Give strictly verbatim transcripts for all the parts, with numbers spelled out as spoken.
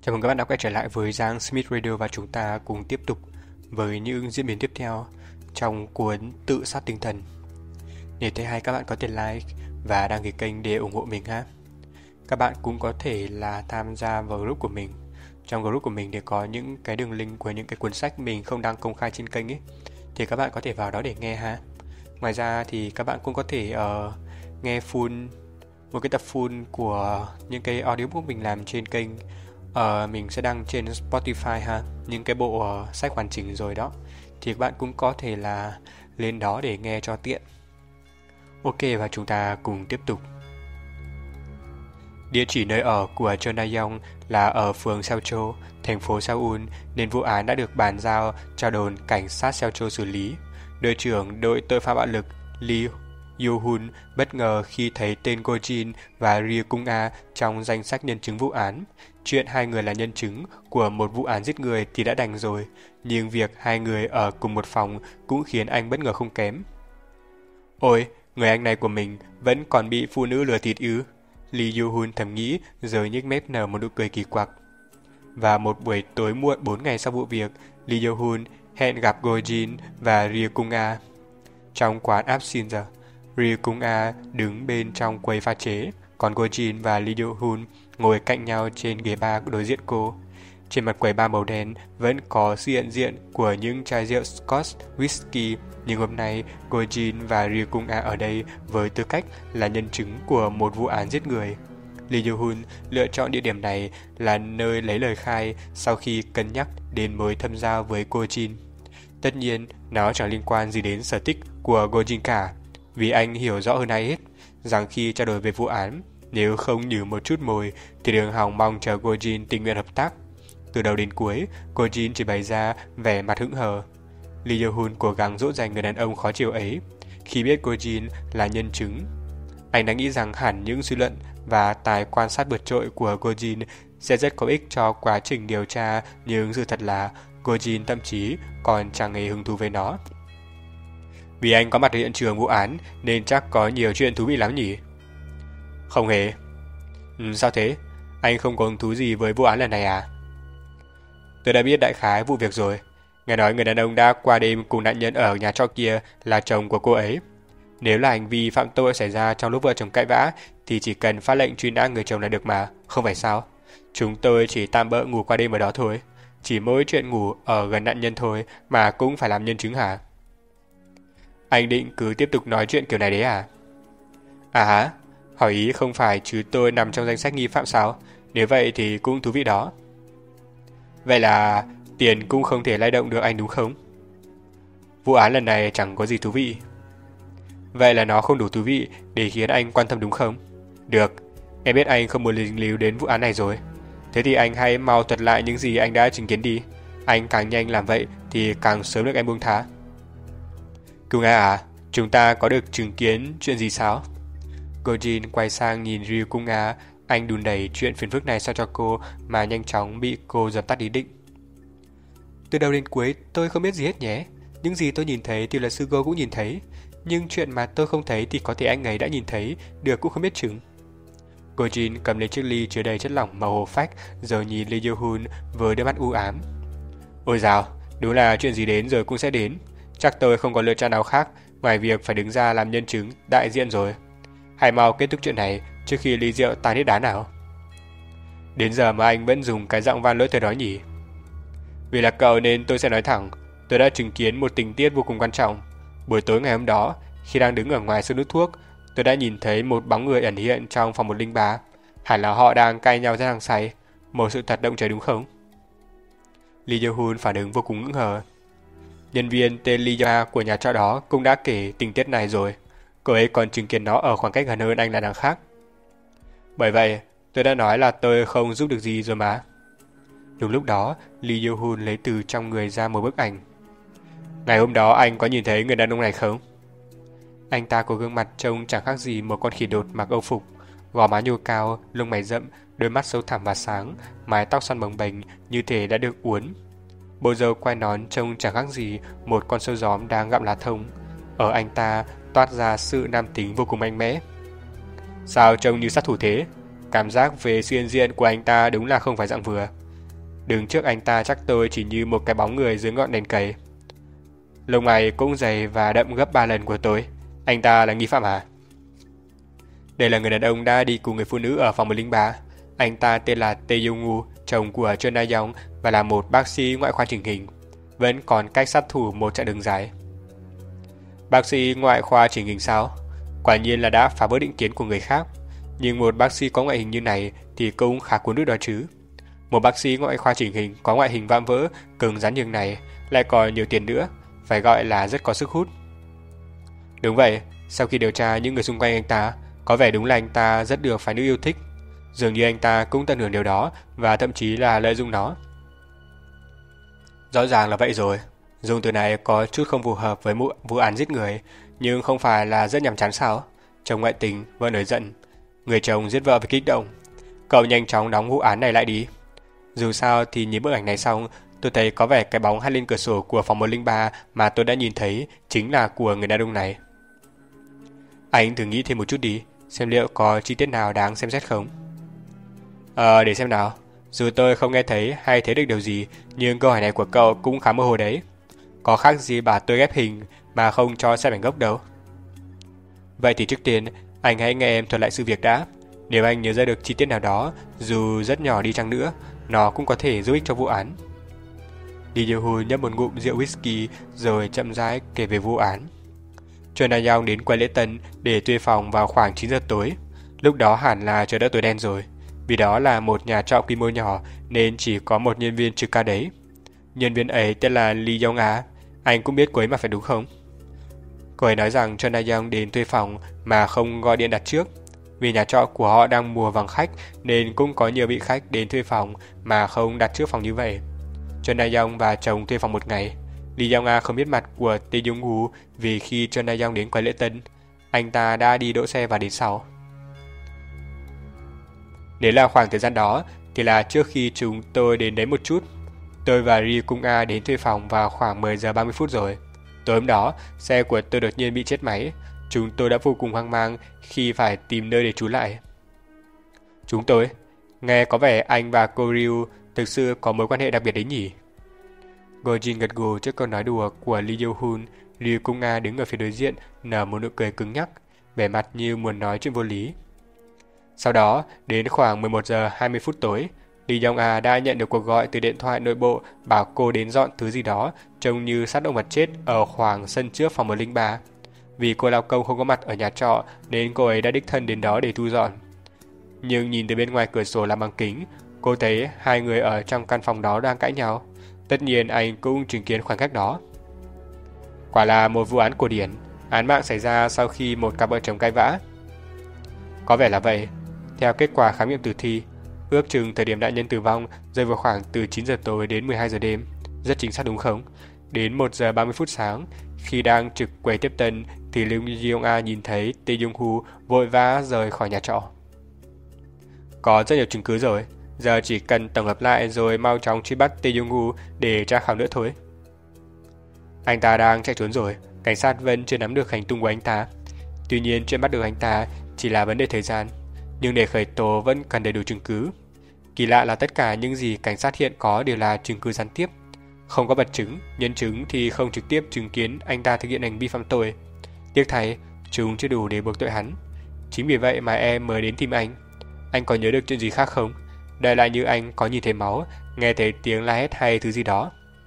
Chào mừng các bạn đã quay trở lại với Giang Smith Radio và chúng ta cùng tiếp tục với những diễn biến tiếp theo trong cuốn Tự sát tinh thần. Nếu thấy hay các bạn có thể like và đăng ký kênh để ủng hộ mình ha. Các bạn cũng có thể là tham gia vào group của mình. Trong group của mình thì có những cái đường link của những cái cuốn sách mình không đăng công khai trên kênh ấy, thì các bạn có thể vào đó để nghe ha. Ngoài ra thì các bạn cũng có thể uh, nghe full một cái tập full của những cái audiobook mình làm trên kênh. Uh, mình sẽ đăng trên Spotify ha, những cái bộ uh, sách hoàn chỉnh rồi đó, thì các bạn cũng có thể là lên đó để nghe cho tiện. Ok, và chúng ta cùng tiếp tục. Địa chỉ nơi ở của Choi Na-young là ở phường Seocho, thành phố Seoul, nên vụ án đã được bàn giao cho đồn cảnh sát Seocho xử lý. Đội trưởng đội tội phạm bạo lực Lee Yoo-hun bất ngờ khi thấy tên Go Jin và Ri Kung-a trong danh sách nhân chứng vụ án. Chuyện hai người là nhân chứng của một vụ án giết người thì đã đành rồi, nhưng việc hai người ở cùng một phòng cũng khiến anh bất ngờ không kém. Ôi, người anh này của mình vẫn còn bị phụ nữ lừa thịt ư? Lee Yoo-hun thầm nghĩ rồi nhếch mép nở một nụ cười kỳ quặc. Và một buổi tối muộn bốn ngày sau vụ việc, Lee Yoo-hun hẹn gặp Go Jin và Ri Kung-a trong quán Absinthe. Ri Kung-a đứng bên trong quầy pha chế, còn Go Jin và Lee Yoo-hun ngồi cạnh nhau trên ghế bar đối diện cô. Trên mặt quầy bar màu đen vẫn có sự hiện diện của những chai rượu Scotch whisky, nhưng hôm nay Go Jin và Ri Kung-a ở đây với tư cách là nhân chứng của một vụ án giết người. Lee Yoo-hun lựa chọn địa điểm này là nơi lấy lời khai sau khi cân nhắc đến mối thâm giao với Go Jin. Tất nhiên, nó chẳng liên quan gì đến sở thích của Go Jin cả, vì anh hiểu rõ hơn ai hết rằng khi trao đổi về vụ án, nếu không nhử một chút mồi thì đừng hòng mong chờ Go Jin tình nguyện hợp tác. Từ đầu đến cuối, Go Jin chỉ bày ra vẻ mặt hững hờ. Lee Yoo-hun cố gắng dỗ dành người đàn ông khó chịu ấy. Khi biết Go Jin là nhân chứng, anh đã nghĩ rằng hẳn những suy luận và tài quan sát vượt trội của Go Jin sẽ rất có ích cho quá trình điều tra, nhưng sự thật là Go Jin thậm chí còn chẳng hề hứng thú với nó. Vì anh có mặt ở hiện trường vụ án nên chắc có nhiều chuyện thú vị lắm nhỉ? Không hề. Ừ, sao thế? Anh không có hứng thú gì với vụ án lần này à? Tôi đã biết đại khái vụ việc rồi. Nghe nói người đàn ông đã qua đêm cùng nạn nhân ở nhà trọ kia là chồng của cô ấy. Nếu là hành vi phạm tội xảy ra trong lúc vợ chồng cãi vã thì chỉ cần phát lệnh truy nã người chồng là được mà, không phải sao? Chúng tôi chỉ tạm bợ ngủ qua đêm ở đó thôi. Chỉ mỗi chuyện ngủ ở gần nạn nhân thôi mà cũng phải làm nhân chứng hả? Anh định cứ tiếp tục nói chuyện kiểu này đấy à? À hả? Hỏi ý không phải chứ tôi nằm trong danh sách nghi phạm sao? Nếu vậy thì cũng thú vị đó. Vậy là tiền cũng không thể lay động được anh đúng không? Vụ án lần này chẳng có gì thú vị. Vậy là nó không đủ thú vị để khiến anh quan tâm đúng không? Được, em biết anh không muốn dính líu đến vụ án này rồi. Thế thì anh hãy mau thuật lại những gì anh đã chứng kiến đi. Anh càng nhanh làm vậy thì càng sớm được em buông tha. Kung-a à, chúng ta có được chứng kiến chuyện gì sao? Go Jin quay sang nhìn Ri Kung-a, anh đùn đẩy chuyện phiền phức này sao cho cô mà nhanh chóng bị cô dập tắt ý định. Từ đầu đến cuối tôi không biết gì hết nhé. Những gì tôi nhìn thấy thì luật sư Go cũng nhìn thấy, nhưng chuyện mà tôi không thấy thì có thể anh ấy đã nhìn thấy, được cũng không biết chừng. Go Jin cầm lấy chiếc ly chứa đầy chất lỏng màu hồ phách rồi nhìn Lee Yoo-hun với đôi mắt u ám. Ôi dào, đúng là chuyện gì đến rồi cũng sẽ đến. Chắc tôi không có lựa chọn nào khác ngoài việc phải đứng ra làm nhân chứng đại diện rồi. Hãy mau kết thúc chuyện này trước khi ly rượu tan hết đá nào. Đến giờ mà anh vẫn dùng cái giọng van lỗi thời đó nhỉ? Vì là cậu nên tôi sẽ nói thẳng. Tôi đã chứng kiến một tình tiết vô cùng quan trọng. Buổi tối ngày hôm đó, khi đang đứng ở ngoài sân hút thuốc, tôi đã nhìn thấy một bóng người ẩn hiện trong phòng một linh ba. Hẳn là họ đang cãi nhau rất hăng say. Một sự thật động trời đúng không? Lee Yoo-hun phản ứng vô cùng ngưỡng hờ. Nhân viên tên Lee Yoo của nhà trọ đó cũng đã kể tình tiết này rồi. Cô ấy còn chứng kiến nó ở khoảng cách gần hơn anh là đằng khác. Bởi vậy, tôi đã nói là tôi không giúp được gì rồi mà. Đúng lúc đó, Lee Yoo-hun lấy từ trong người ra một bức ảnh. Ngày hôm đó anh có nhìn thấy người đàn ông này không? Anh ta có gương mặt trông chẳng khác gì một con khỉ đột mặc âu phục, gò má nhô cao, lông mày rậm, đôi mắt sâu thẳm và sáng, mái tóc xoăn bồng bềnh như thể đã được uốn. Bộ râu quai nón trông chẳng khác gì một con sâu gióm đang gặm lá thông. Ở anh ta toát ra sự nam tính vô cùng mạnh mẽ. Sao trông như sát thủ thế? Cảm giác về sự hiện diện của anh ta đúng là không phải dạng vừa. Đứng trước anh ta chắc tôi chỉ như một cái bóng người dưới ngọn đèn cầy. Lông mày cũng dày và đậm gấp ba lần của tôi. Anh ta là nghi phạm à? Đây là người đàn ông đã đi cùng người phụ nữ ở phòng một không ba. Anh ta tên là Tae Yong-woo, chồng của Chun Na-young và là một bác sĩ ngoại khoa chỉnh hình. Vẫn còn cách sát thủ một chặng đường dài. Bác sĩ ngoại khoa chỉnh hình sao? Quả nhiên là đã phá vỡ định kiến của người khác. Nhưng một bác sĩ có ngoại hình như này thì cũng khá cuốn hút đó chứ. Một bác sĩ ngoại khoa chỉnh hình có ngoại hình vạm vỡ, cứng rắn như này, lại còn nhiều tiền nữa, phải gọi là rất có sức hút. Đúng vậy, sau khi điều tra những người xung quanh anh ta, có vẻ đúng là anh ta rất được phái nữ yêu thích. Dường như anh ta cũng tận hưởng điều đó và thậm chí là lợi dụng nó. Rõ ràng là vậy rồi. Dùng từ này có chút không phù hợp với vụ án giết người, nhưng không phải là rất nhàm chán sao? Chồng ngoại tình, vợ nổi giận, người chồng giết vợ vì kích động. Cậu nhanh chóng đóng vụ án này lại đi. Dù sao thì nhìn bức ảnh này xong, tôi thấy có vẻ cái bóng hắt lên cửa sổ của phòng một không ba mà tôi đã nhìn thấy chính là của người đàn ông này. Anh thử nghĩ thêm một chút đi, xem liệu có chi tiết nào đáng xem xét không. Ờ, để xem nào. Dù tôi không nghe thấy hay thấy được điều gì, nhưng câu hỏi này của cậu cũng khá mơ hồ đấy. Có khác gì bà tôi ghép hình mà không cho xem ảnh gốc đâu. Vậy thì trước tiên, anh hãy nghe em thuật lại sự việc đã. Nếu anh nhớ ra được chi tiết nào đó, dù rất nhỏ đi chăng nữa, nó cũng có thể giúp ích cho vụ án. Lee Yeol-hun nhấp một ngụm rượu whisky rồi chậm rãi kể về vụ án. Chun Na-young đến quầy lễ tân để thuê phòng vào khoảng chín giờ tối. Lúc đó hẳn là trời đã tối đen rồi. Vì đó là một nhà trọ quy mô nhỏ nên chỉ có một nhân viên trực ca đấy. Nhân viên ấy tên là Lee Young-ah. Anh cũng biết cô ấy mà phải đúng không? Cô ấy nói rằng Chun Na-young đến thuê phòng mà không gọi điện đặt trước. Vì nhà trọ của họ đang mùa vắng khách nên cũng có nhiều vị khách đến thuê phòng mà không đặt trước phòng như vậy. Chun Na-young và chồng thuê phòng một ngày. Lee Young-ah không biết mặt của Tae Yong-woo vì khi Chun Na-young đến quầy lễ tân, anh ta đã đi đỗ xe và đến sau. Nếu là khoảng thời gian đó thì là trước khi chúng tôi đến đấy một chút. Tôi và Ri Cung A đến thuê phòng vào khoảng mười giờ ba mươi phút rồi. Tối hôm đó, xe của tôi đột nhiên bị chết máy. Chúng tôi đã vô cùng hoang mang khi phải tìm nơi để trú lại. Chúng tôi, nghe có vẻ anh và cô Ryu thực sự có mối quan hệ đặc biệt đấy nhỉ? Go Jin gật gù trước câu nói đùa của Lee Yeol-hun. Ri Cung A đứng ở phía đối diện nở một nụ cười cứng nhắc, vẻ mặt như muốn nói chuyện vô lý. Sau đó, đến khoảng mười một giờ hai mươi phút tối, Lee Young-ah đã nhận được cuộc gọi từ điện thoại nội bộ bảo cô đến dọn thứ gì đó trông như xác động vật chết ở khoảng sân trước phòng một không ba. Vì cô lao công không có mặt ở nhà trọ nên cô ấy đã đích thân đến đó để thu dọn. Nhưng nhìn từ bên ngoài cửa sổ làm bằng kính, cô thấy hai người ở trong căn phòng đó đang cãi nhau. Tất nhiên anh cũng chứng kiến khoảnh khắc đó. Quả là một vụ án cổ điển, án mạng xảy ra sau khi một cặp vợ chồng cãi vã. Có vẻ là vậy. Theo kết quả khám nghiệm tử thi, ước chừng thời điểm nạn nhân tử vong rơi vào khoảng từ chín giờ tối đến mười hai giờ đêm. Rất chính xác đúng không? Đến một giờ ba mươi phút sáng, khi đang trực quầy tiếp tân thì Lee Young-ah nhìn thấy Tae Yong-woo vội vã rời khỏi nhà trọ. Có rất nhiều chứng cứ rồi, giờ chỉ cần tổng hợp lại rồi mau chóng truy bắt Tae Yong-woo để tra khảo nữa thôi. Anh ta đang chạy trốn rồi, cảnh sát vẫn chưa nắm được hành tung của anh ta. Tuy nhiên chuyện bắt được anh ta chỉ là vấn đề thời gian, nhưng để khởi tố vẫn cần đầy đủ chứng cứ. Kỳ lạ là tất cả những gì cảnh sát hiện có đều là chứng cứ gián tiếp. Không có vật chứng, nhân chứng thì không trực tiếp chứng kiến anh ta thực hiện hành vi phạm tội. Tiếc thay, chúng chưa đủ để buộc tội hắn. Chính vì vậy mà em mới đến tìm anh. Anh có nhớ được chuyện gì khác không? Đại lại như anh có nhìn thấy máu, nghe thấy tiếng la hét hay thứ gì đó.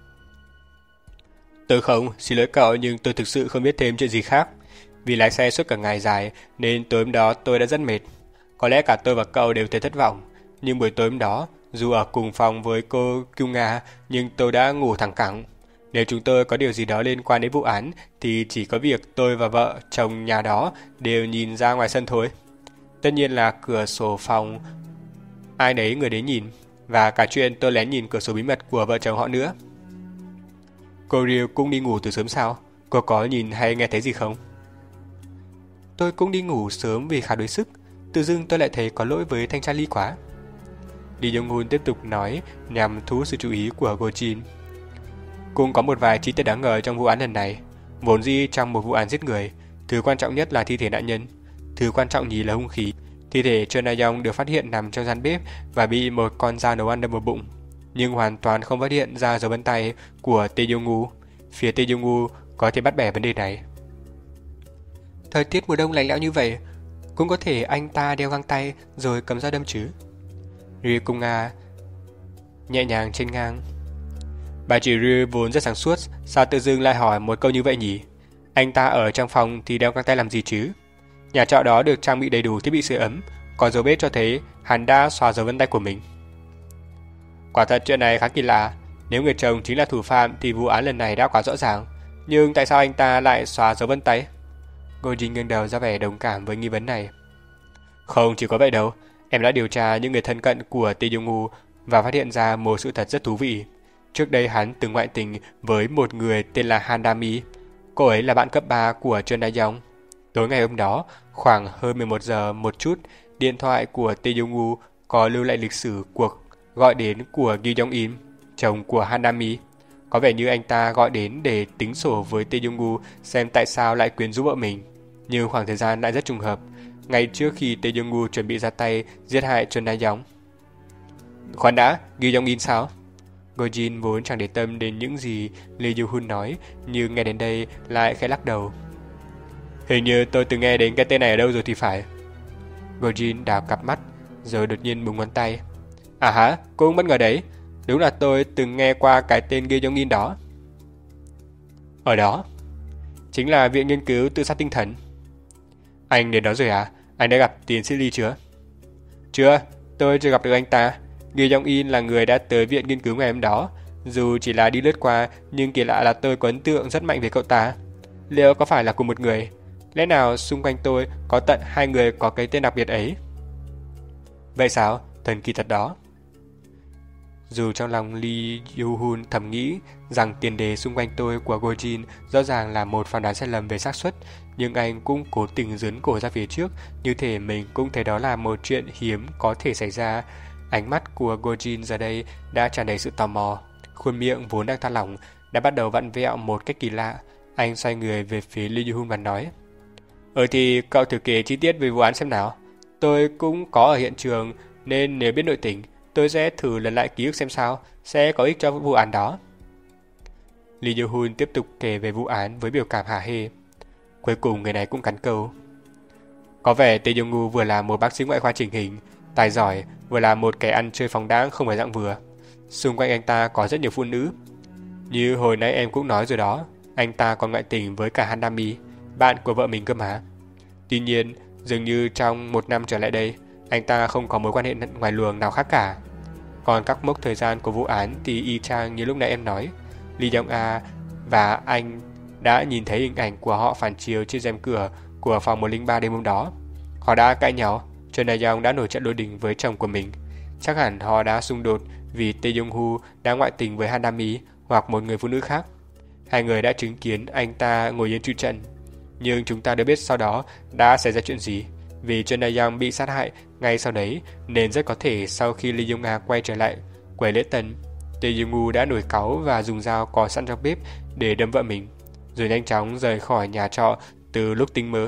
Tôi không, xin lỗi cậu nhưng tôi thực sự không biết thêm chuyện gì khác. Vì lái xe suốt cả ngày dài nên tối hôm đó tôi đã rất mệt. Có lẽ cả tôi và cậu đều thấy thất vọng. Nhưng buổi tối hôm đó, dù ở cùng phòng với cô Kyung Nga, nhưng tôi đã ngủ thẳng cẳng. Nếu chúng tôi có điều gì đó liên quan đến vụ án, thì chỉ có việc tôi và vợ, chồng nhà đó đều nhìn ra ngoài sân thôi. Tất nhiên là cửa sổ phòng, ai nấy người đấy nhìn, và cả chuyện tôi lén nhìn cửa sổ bí mật của vợ chồng họ nữa. Cô Ryu cũng đi ngủ từ sớm sao? Cô có nhìn hay nghe thấy gì không? Tôi cũng đi ngủ sớm vì khá đuối sức. Tự dưng tôi lại thấy có lỗi với thanh tra Lee quá. Lee Young-hun tiếp tục nói nhằm thu hút sự chú ý của Go Jin. Cũng có một vài chi tiết đáng ngờ trong vụ án lần này. Vốn dĩ trong một vụ án giết người, thứ quan trọng nhất là thi thể nạn nhân. Thứ quan trọng nhì là hung khí. Thi thể Chun Na-young được phát hiện nằm trong gian bếp và bị một con dao nấu ăn đâm vào bụng. nhưng hoàn toàn không phát hiện ra dấu vân tay của Tae Yong-woo. Phía Tae Yong-woo có thể bắt bẻ vấn đề này. Thời tiết mùa đông lạnh lẽo như vậy, cũng có thể anh ta đeo găng tay rồi cầm dao đâm chứ? Ri Cung Nga nhẹ nhàng trên ngang. Bà chị Ri vốn rất sáng suốt, sao tự dưng lại hỏi một câu như vậy nhỉ? Anh ta ở trong phòng thì đeo găng tay làm gì chứ? Nhà trọ đó được trang bị đầy đủ thiết bị sưởi ấm, còn dấu vết cho thấy hắn đã xóa dấu vân tay của mình. Quả thật chuyện này khá kỳ lạ. Nếu người chồng chính là thủ phạm thì vụ án lần này đã quá rõ ràng. Nhưng tại sao anh ta lại xóa dấu vân tay? Go Jin nghiêng đầu ra vẻ đồng cảm với nghi vấn này. Không chỉ có vậy đâu, em đã điều tra những người thân cận của Tae Yong-woo và phát hiện ra một sự thật rất thú vị. Trước đây hắn từng ngoại tình với một người tên là Han Da-mi. Cô ấy là bạn cấp ba của Chun Da-young. Tối ngày hôm đó, khoảng hơn mười một giờ một chút, điện thoại của Tae Yong-woo có lưu lại lịch sử cuộc gọi đến của Gi Yong-in, chồng của Han Da-mi. Có vẻ như anh ta gọi đến để tính sổ với Tae Yong-woo xem tại sao lại quyến rũ vợ mình. Nhưng khoảng thời gian lại rất trùng hợp, ngay trước khi Tae Yong-woo chuẩn bị ra tay giết hại Chun Da-young. Khoan đã, Gi Yong-in sao? Go Jin vốn chẳng để tâm đến những gì Lee Yoo-hun nói, nhưng nghe đến đây lại khẽ lắc đầu. Hình như tôi từng nghe đến cái tên này ở đâu rồi thì phải. Go Jin đảo cặp mắt, rồi đột nhiên búng ngón tay. À hả, cũng bất ngờ đấy. Đúng là tôi từng nghe qua cái tên Gi Yong-in đó. Ở đó? Chính là viện nghiên cứu tự sát tinh thần. Anh đến đó rồi à? Anh đã gặp tiến sĩ Lee chưa? Chưa, tôi chưa gặp được anh ta. Gi Yong-in là người đã tới viện nghiên cứu ngày hôm đó. Dù chỉ là đi lướt qua, nhưng kỳ lạ là tôi có ấn tượng rất mạnh về cậu ta. Liệu có phải là cùng một người? Lẽ nào xung quanh tôi có tận hai người có cái tên đặc biệt ấy? Vậy sao? Thần kỳ thật đó. Dù trong lòng Lee Yoo-hun thầm nghĩ rằng tiền đề xung quanh tôi của Go Jin rõ ràng là một phán đoán sai lầm về xác suất, nhưng anh cũng cố tình dướn cổ ra phía trước, như thể mình cũng thấy đó là một chuyện hiếm có thể xảy ra. Ánh mắt của Go Jin giờ đây đã tràn đầy sự tò mò, khuôn miệng vốn đang thả lỏng đã bắt đầu vặn vẹo một cách kỳ lạ. Anh xoay người về phía Lee Yoo-hun và nói: "Ờ thì cậu thử kể chi tiết về vụ án xem nào. Tôi cũng có ở hiện trường nên nếu biết nội tình, tôi sẽ thử lần lại ký ức xem sao, sẽ có ích cho vụ án đó." Lee Yoo-hun tiếp tục kể về vụ án với biểu cảm hả hê. Cuối cùng người này cũng cắn câu: "Có vẻ Tae Yong-woo vừa là một bác sĩ ngoại khoa chỉnh hình, tài giỏi, vừa là một kẻ ăn chơi phóng đãng không phải dạng vừa. Xung quanh anh ta có rất nhiều phụ nữ. Như hồi nãy em cũng nói rồi đó, anh ta còn ngoại tình với cả Han Da-mi, bạn của vợ mình cơ mà. Tuy nhiên, dường như trong một năm trở lại đây, anh ta không có mối quan hệ ngoài luồng nào khác cả. Còn các mốc thời gian của vụ án thì y chang như lúc nãy em nói. Lee Yong-a và anh đã nhìn thấy hình ảnh của họ phản chiếu trên rèm cửa của phòng một không ba đêm hôm đó. Họ đã cãi nhau, Chun Da-young đã nổi trận lôi đình với chồng của mình. Chắc hẳn họ đã xung đột vì Tae Yong-woo đã ngoại tình với Han Da-mi hoặc một người phụ nữ khác. Hai người đã chứng kiến anh ta ngồi yên chịu trận. Nhưng chúng ta đều biết sau đó đã xảy ra chuyện gì. Vì Chun Da-young bị sát hại ngay sau đấy, nên rất có thể sau khi Lee Yong-a quay trở lại quầy lễ tân, Tae Yong-woo đã nổi cáu và dùng dao có sẵn trong bếp để đâm vợ mình, rồi nhanh chóng rời khỏi nhà trọ từ lúc tinh mơ.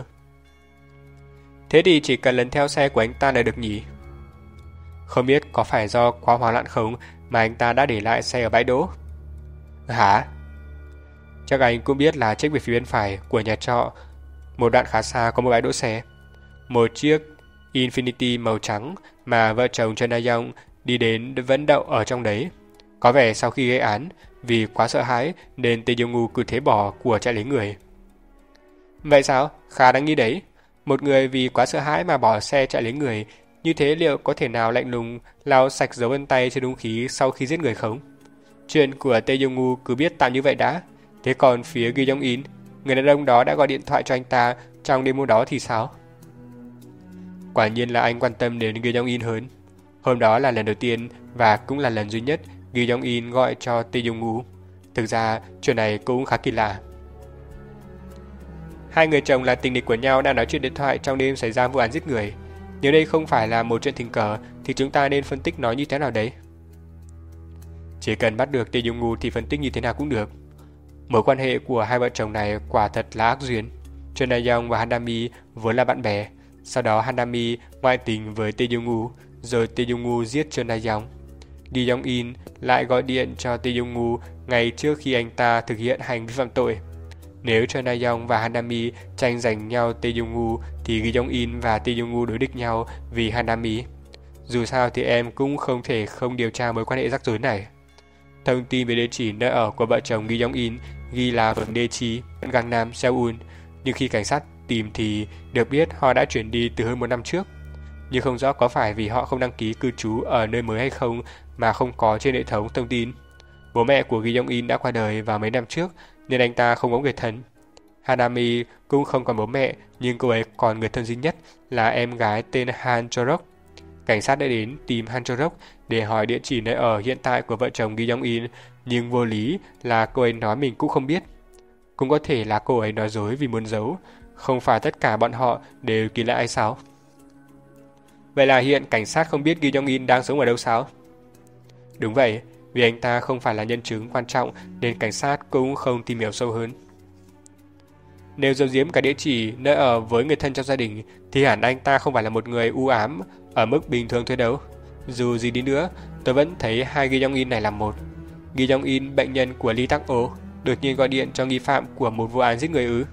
Thế thì chỉ cần lần theo xe của anh ta là được nhỉ? Không biết có phải do quá hoảng loạn không mà anh ta đã để lại xe ở bãi đỗ? Hả? Chắc anh cũng biết là check về phía bên phải của nhà trọ, một đoạn khá xa có một bãi đỗ xe. Một chiếc Infiniti màu trắng mà vợ chồng Chun Da-young đi đến vẫn đậu ở trong đấy. Có vẻ sau khi gây án, vì quá sợ hãi nên Tae Yong-woo cứ thế bỏ của chạy lấy người. Vậy sao? Khá đáng nghi đấy. Một người vì quá sợ hãi mà bỏ xe chạy lấy người, như thế liệu có thể nào lạnh lùng lau sạch dấu vân tay trên hung khí sau khi giết người không? Chuyện của Tae Yong-woo cứ biết tạm như vậy đã. Thế còn phía Gi Yong-in, người đàn ông đó đã gọi điện thoại cho anh ta trong đêm hôm đó thì sao? Quả nhiên là anh quan tâm đến Gi Yong-in hơn. Hôm đó là lần đầu tiên và cũng là lần duy nhất Gi Yong-in gọi cho Tae Yong-woo. Thực ra chuyện này cũng khá kỳ lạ. Hai người chồng là tình địch của nhau đã nói chuyện điện thoại trong đêm xảy ra vụ án giết người. Nếu đây không phải là một chuyện tình cờ thì chúng ta nên phân tích nó như thế nào đấy? Chỉ cần bắt được Tae Yong-woo thì phân tích như thế nào cũng được. Mối quan hệ của hai vợ chồng này quả thật là ác duyên. Chun Da-young và Han Da-mi vốn là bạn bè. Sau đó Han Da-mi ngoại tình với Tae Yong-woo, rồi Tae Yong-woo giết Chun Da-young. Gi Yong-in lại gọi điện cho Tae Yong-woo ngay trước khi anh ta thực hiện hành vi phạm tội. Nếu Choi Na-young và Hanami tranh giành nhau Tae Yong-woo thì Gi Yong-in và Tae Yong-woo đối địch nhau vì Hanami. Dù sao thì em cũng không thể không điều tra mối quan hệ rắc rối này. Thông tin về địa chỉ nơi ở của vợ chồng Gi Yong-in ghi là phường Daechi, Gangnam, Seoul, nhưng khi cảnh sát tìm thì được biết họ đã chuyển đi từ hơn một năm trước. Nhưng không rõ có phải vì họ không đăng ký cư trú ở nơi mới hay không mà không có trên hệ thống thông tin. Bố mẹ của Gi Yong-in đã qua đời vào mấy năm trước nên anh ta không có người thân. Hanami cũng không còn bố mẹ, nhưng cô ấy còn người thân duy nhất là em gái tên Han Chorok. Cảnh sát đã đến tìm Han Chorok để hỏi địa chỉ nơi ở hiện tại của vợ chồng Gi Yong-in, nhưng vô lý là cô ấy nói mình cũng không biết. Cũng có thể là cô ấy nói dối vì muốn giấu, không phải tất cả bọn họ đều kỳ lạ hay sao? Vậy là hiện cảnh sát không biết Gi Yong-in đang sống ở đâu sao? Đúng vậy, vì anh ta không phải là nhân chứng quan trọng nên cảnh sát cũng không tìm hiểu sâu hơn. Nếu giấu giếm cả địa chỉ nơi ở với người thân trong gia đình thì hẳn anh ta không phải là một người u ám ở mức bình thường thôi đâu. Dù gì đi nữa, tôi vẫn thấy hai Gi Yong-in này là một. Gi Yong-in, bệnh nhân của Lee Tak-o, đột nhiên gọi điện cho nghi phạm của một vụ án giết người ư?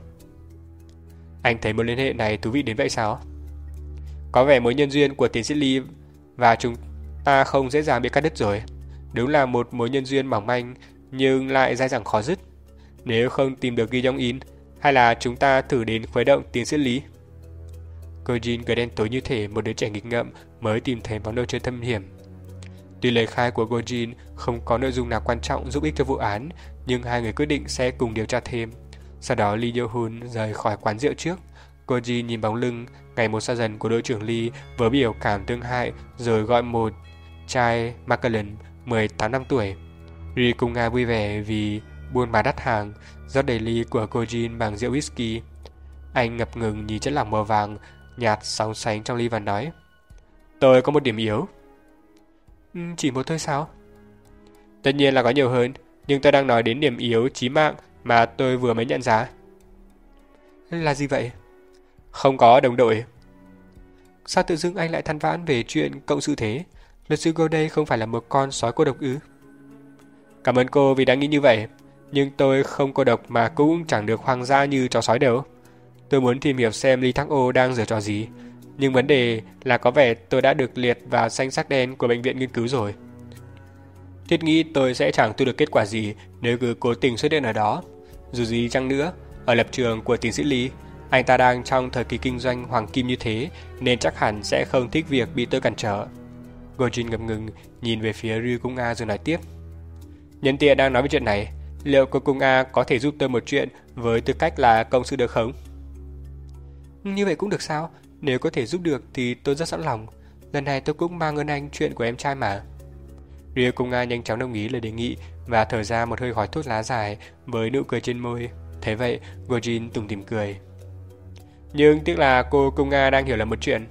Anh thấy mối liên hệ này thú vị đến vậy sao? Có vẻ mối nhân duyên của tiến sĩ Lee và chúng ta không dễ dàng bị cắt đứt rồi. Đúng là một mối nhân duyên mỏng manh nhưng lại dai dẳng khó dứt. Nếu không tìm được Gi Yong-in, hay là chúng ta thử đến khuấy động tiến sĩ Lee? Cô Jin cười đen tối như thể một đứa trẻ nghịch ngợm mới tìm thấy món đồ chơi thâm hiểm. Tuy lời khai của Go Jin không có nội dung nào quan trọng giúp ích cho vụ án, nhưng hai người quyết định sẽ cùng điều tra thêm. Sau đó Lee Yo-hun rời khỏi quán rượu trước. Go Jin nhìn bóng lưng ngày một xa dần của đội trưởng Lee với biểu cảm thương hại, rồi gọi một chai Macallan mười tám năm tuổi. Ri cùng Nga vui vẻ vì buôn bán đắt hàng, rót đầy ly của Go Jin bằng rượu whisky. Anh ngập ngừng nhìn chất lỏng màu vàng nhạt sóng sánh trong ly và nói: Tôi có một điểm yếu. Ừ, chỉ một thôi sao? Tất nhiên là có nhiều hơn, nhưng tôi đang nói đến điểm yếu chí mạng mà tôi vừa mới nhận ra. Là gì vậy? Không có đồng đội. Sao tự dưng anh lại than vãn về chuyện cộng sự thế? Luật sư Go đây không phải là một con sói cô độc ư? Cảm ơn cô vì đã nghĩ như vậy, nhưng tôi không cô độc mà cũng chẳng được hoang dã như chó sói đâu. Tôi muốn tìm hiểu xem Lee Tak-o đang giở trò gì, nhưng vấn đề là có vẻ tôi đã được liệt vào danh sách đen của bệnh viện nghiên cứu rồi. Thiết nghĩ tôi sẽ chẳng thu được kết quả gì nếu cứ cố tình xuất hiện ở đó. Dù gì chăng nữa, ở lập trường của tiến sĩ Lee, anh ta đang trong thời kỳ kinh doanh hoàng kim như thế nên chắc hẳn sẽ không thích việc bị tôi cản trở. Go Jin ngập ngừng nhìn về phía Ryu Cung A rồi nói tiếp: Nhân tiện đang nói về chuyện này, liệu cô Cung A có thể giúp tôi một chuyện với tư cách là công sự được không? Như vậy cũng được sao? Nếu có thể giúp được thì tôi rất sẵn lòng. Lần này tôi cũng mang ơn anh chuyện của em trai mà. Ryu Cung A nhanh chóng đồng ý lời đề nghị và thở ra một hơi khói thuốc lá dài với nụ cười trên môi. Thế vậy, Go Jin tủm tỉm cười. Nhưng tiếc là cô Cung A đang hiểu lầm một chuyện.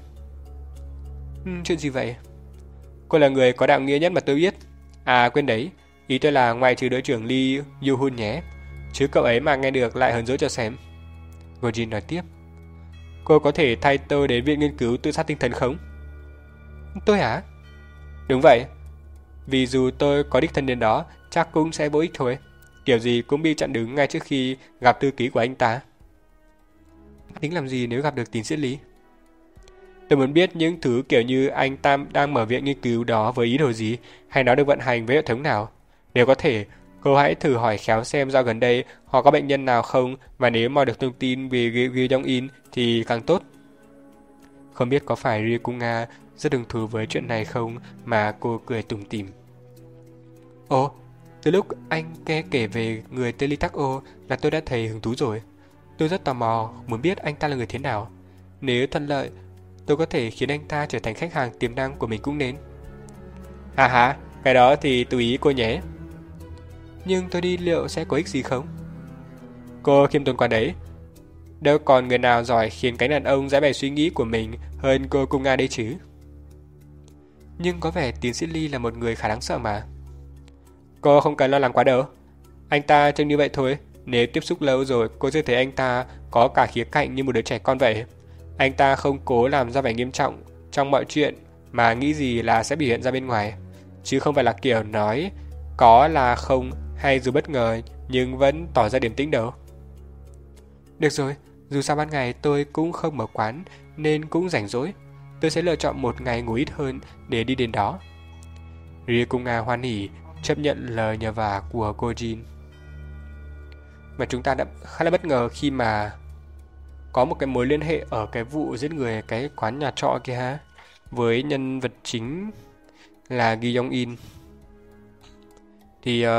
Ừ, chuyện gì vậy? Cô là người có đạo nghĩa nhất mà tôi biết. À quên đấy, ý tôi là ngoại trừ đội trưởng Lee Yoo-hun nhé. Chứ cậu ấy mà nghe được lại hờn dỗi cho xem. Go Jin nói tiếp: Cô có thể thay tôi đến viện nghiên cứu tự sát tinh thần không? Tôi hả? Đúng vậy. Vì dù tôi có đích thân đến đó, chắc cũng sẽ vô ích thôi. Kiểu gì cũng bị chặn đứng ngay trước khi gặp thư ký của anh ta. Tính làm gì nếu gặp được tiến sĩ Lý? Tôi muốn biết những thứ kiểu như anh Tam đang mở viện nghiên cứu đó với ý đồ gì, hay nó được vận hành với hệ thống nào. Nếu có thể, cô hãy thử hỏi khéo xem dạo gần đây họ có bệnh nhân nào không, và nếu mà được thông tin về Gi Yong-in thì càng tốt. Không biết có phải Ri Cung Nga rất hứng thú với chuyện này không mà cô cười tủm tỉm. Ồ, từ lúc anh nghe kể về người tên Lee Tak-o là tôi đã thấy hứng thú rồi. Tôi rất tò mò muốn biết anh ta là người thế nào. Nếu thuận lợi, tôi có thể khiến anh ta trở thành khách hàng tiềm năng của mình cũng nên. Hà hà, cái đó thì tùy ý cô nhé. Nhưng tôi đi liệu sẽ có ích gì không? Cô khiêm tốn quá đấy. Đâu còn người nào giỏi khiến cánh đàn ông giải bày suy nghĩ của mình hơn cô Cung Nga đấy chứ. Nhưng có vẻ tiến sĩ Lee là một người khá đáng sợ mà. Cô không cần lo lắng quá đâu. Anh ta trông như vậy thôi. Nếu tiếp xúc lâu rồi, cô sẽ thấy anh ta có cả khía cạnh như một đứa trẻ con vậy. Anh ta không cố làm ra vẻ nghiêm trọng trong mọi chuyện mà nghĩ gì là sẽ biểu hiện ra bên ngoài. chứ không phải là kiểu nói có là không hay dù bất ngờ nhưng vẫn tỏ ra điềm tĩnh đâu. Được rồi, dù sao ban ngày tôi cũng không mở quán nên cũng rảnh rỗi. Tôi sẽ lựa chọn một ngày ngủ ít hơn để đi đến đó. Ria cùng Nga hoan hỉ chấp nhận lời nhờ vả của cô Jin. Mà chúng ta đã khá là bất ngờ khi mà có một cái mối liên hệ ở cái vụ giết người cái quán nhà trọ kia ha, với nhân vật chính là Gi Yong In. Thì uh,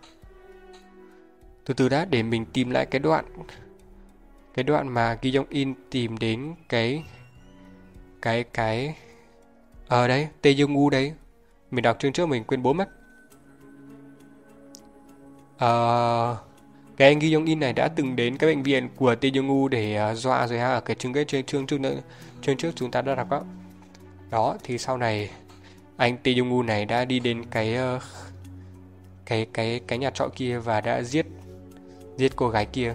từ từ đã để mình tìm lại cái đoạn cái đoạn mà Gi Yong In tìm đến cái cái cái ở uh, đấy Tae Jung Woo đấy. Mình đọc chương trước mình quên bố mất. Uh, cái anh Gi Yong In này đã từng đến cái bệnh viện của Tae Jung Woo để uh, dọa rồi ha, ở cái chương cái chương chương chương chương trước chúng ta đã đọc đó. Đó thì sau này anh Tae Jung Woo này đã đi đến cái uh, cái cái cái nhà trọ kia và đã giết giết cô gái kia.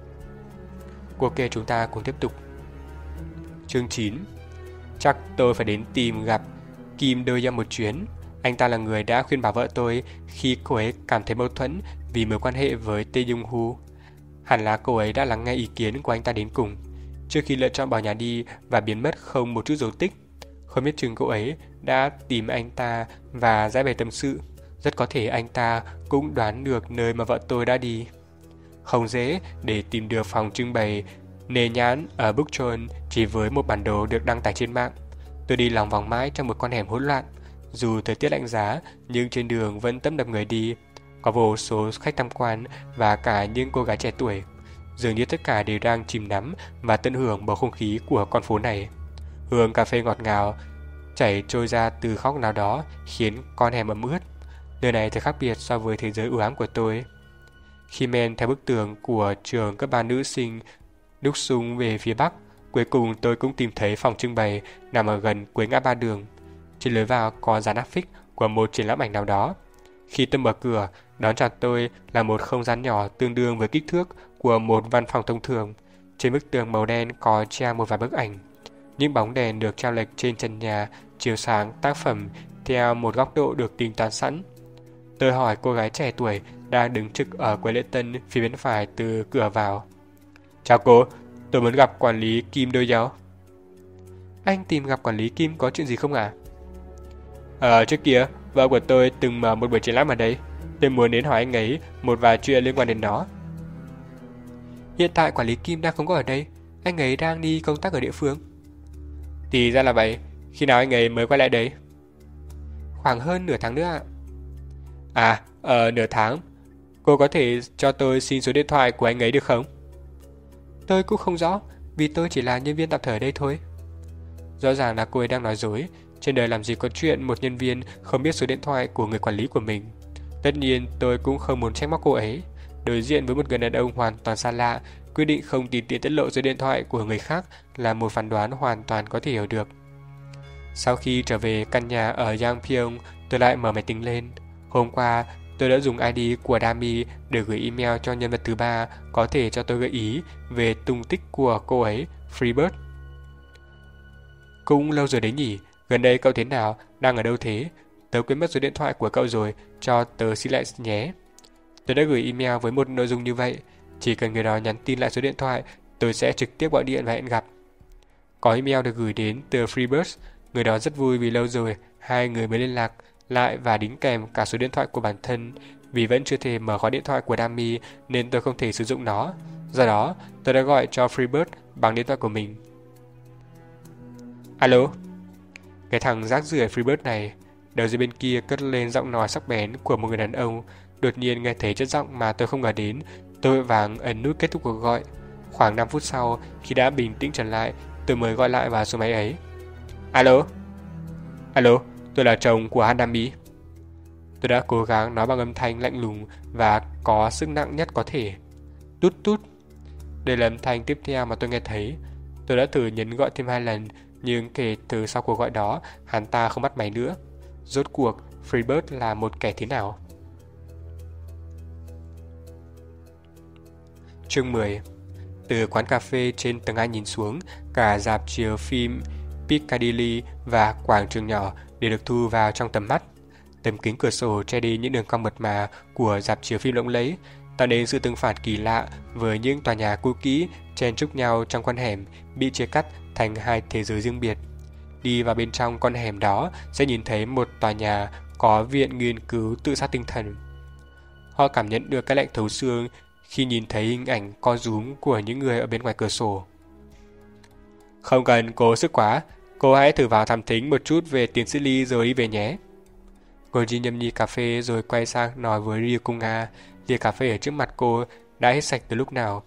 Ok, chúng ta cùng tiếp tục. Chương chín. Chắc tôi phải đến tìm gặp Kim Do Young một chuyến. Anh ta là người đã khuyên bảo vợ tôi khi cô ấy cảm thấy mâu thuẫn vì mối quan hệ với Tae Jung Woo. Hẳn là cô ấy đã lắng nghe ý kiến của anh ta đến cùng trước khi lựa chọn bỏ nhà đi và biến mất không một chút dấu tích. Không biết chừng cô ấy đã tìm anh ta và giải bày tâm sự. Rất có thể anh ta cũng đoán được nơi mà vợ tôi đã đi. Không dễ để tìm được phòng trưng bày nề nhán ở Bukchon chỉ với một bản đồ được đăng tải trên mạng. Tôi đi lòng vòng mãi trong một con hẻm hỗn loạn. Dù thời tiết lạnh giá, nhưng trên đường vẫn tấp nập người đi. Có vô số khách tham quan và cả những cô gái trẻ tuổi. Dường như tất cả đều đang chìm đắm và tận hưởng bầu không khí của con phố này. Hương cà phê ngọt ngào chảy trôi ra từ góc nào đó khiến con hẻm ẩm ướt. Nơi này thật khác biệt so với thế giới u ám của tôi. Khi men theo bức tường của trường cấp ba nữ sinh đúc sung về phía bắc, cuối cùng tôi cũng tìm thấy phòng trưng bày nằm ở gần cuối ngã ba đường. Trên lối vào có dán áp phích của một triển lãm ảnh nào đó. Khi tôi mở cửa, đón chào tôi là một không gian nhỏ tương đương với kích thước của một văn phòng thông thường. Trên bức tường màu đen có treo một vài bức ảnh. Những bóng đèn được treo lệch trên trần nhà chiếu sáng tác phẩm theo một góc độ được tính toán sẵn. Tôi hỏi cô gái trẻ tuổi đang đứng trực ở quầy lễ tân phía bên phải từ cửa vào. Chào cô, tôi muốn gặp quản lý Kim Do Young. Anh tìm gặp quản lý Kim có chuyện gì không ạ? À? Ờ, trước kia, vợ của tôi từng mở một buổi triển lãm ở đây. Tôi muốn đến hỏi anh ấy một vài chuyện liên quan đến nó. Hiện tại quản lý Kim đang không có ở đây. Anh ấy đang đi công tác ở địa phương. Thì ra là vậy. Khi nào anh ấy mới quay lại đây? Khoảng hơn nửa tháng nữa ạ. À, ở nửa tháng. Cô có thể cho tôi xin số điện thoại của anh ấy được không? Tôi cũng không rõ, vì tôi chỉ là nhân viên tạm thời ở đây thôi. Rõ ràng là cô ấy đang nói dối. Trên đời làm gì có chuyện một nhân viên không biết số điện thoại của người quản lý của mình. Tất nhiên tôi cũng không muốn trách móc cô ấy. Đối diện với một người đàn ông hoàn toàn xa lạ, quyết định không tùy tiện tiết lộ số điện thoại của người khác là một phán đoán hoàn toàn có thể hiểu được. Sau khi trở về căn nhà ở Yangpyeong, tôi lại mở máy tính lên. Hôm qua, tôi đã dùng i đê của Dami để gửi email cho nhân vật thứ ba có thể cho tôi gợi ý về tung tích của cô ấy, Freebird. Cũng lâu rồi đấy nhỉ, gần đây cậu thế nào, đang ở đâu thế? Tớ quên mất số điện thoại của cậu rồi, cho tớ xin lại nhé. Tôi đã gửi email với một nội dung như vậy, chỉ cần người đó nhắn tin lại số điện thoại, tôi sẽ trực tiếp gọi điện và hẹn gặp. Có email được gửi đến từ Freebird, người đó rất vui vì lâu rồi hai người mới liên lạc lại và đính kèm cả số điện thoại của bản thân. Vì vẫn chưa thể mở khóa điện thoại của Dami nên tôi không thể sử dụng nó. Do đó, tôi đã gọi cho Freebird bằng điện thoại của mình. Alo? Cái thằng rác rưởi Freebird này, đầu dây bên kia cất lên giọng nói sắc bén của một người đàn ông. Đột nhiên nghe thấy chất giọng mà tôi không ngờ đến. Tôi vội vàng ấn nút kết thúc cuộc gọi. Khoảng năm phút sau, khi đã bình tĩnh trở lại, tôi mới gọi lại vào số máy ấy. Alo? Alo, tôi là chồng của Handami. Tôi đã cố gắng nói bằng âm thanh lạnh lùng và có sức nặng nhất có thể. Tút tút. Đây là âm thanh tiếp theo mà tôi nghe thấy. Tôi đã thử nhấn gọi thêm hai lần, nhưng kể từ sau cuộc gọi đó, hắn ta không bắt máy nữa. Rốt cuộc, Freebird là một kẻ thế nào? Chương mười. Từ quán cà phê trên tầng hai nhìn xuống, cả rạp chiếu phim Piccadilly và quảng trường nhỏ đều được thu vào trong tầm mắt. Tấm kính cửa sổ che đi những đường cong mượt mà của rạp chiếu phim lộng lẫy, tạo nên sự tương phản kỳ lạ với những tòa nhà cũ kỹ chen chúc nhau trong con hẻm bị chia cắt thành hai thế giới riêng biệt. Đi vào bên trong con hẻm đó sẽ nhìn thấy một tòa nhà có viện nghiên cứu tự sát tinh thần. Họ cảm nhận được cái lạnh thấu xương khi nhìn thấy hình ảnh co rúm của những người ở bên ngoài cửa sổ. Không cần cố sức quá, cô hãy thử vào thám thính một chút về tiến sĩ Lee rồi đi về nhé. Goji nhâm nhi cà phê rồi quay sang nói với Ryokunga, ly cà phê ở trước mặt cô đã hết sạch từ lúc nào.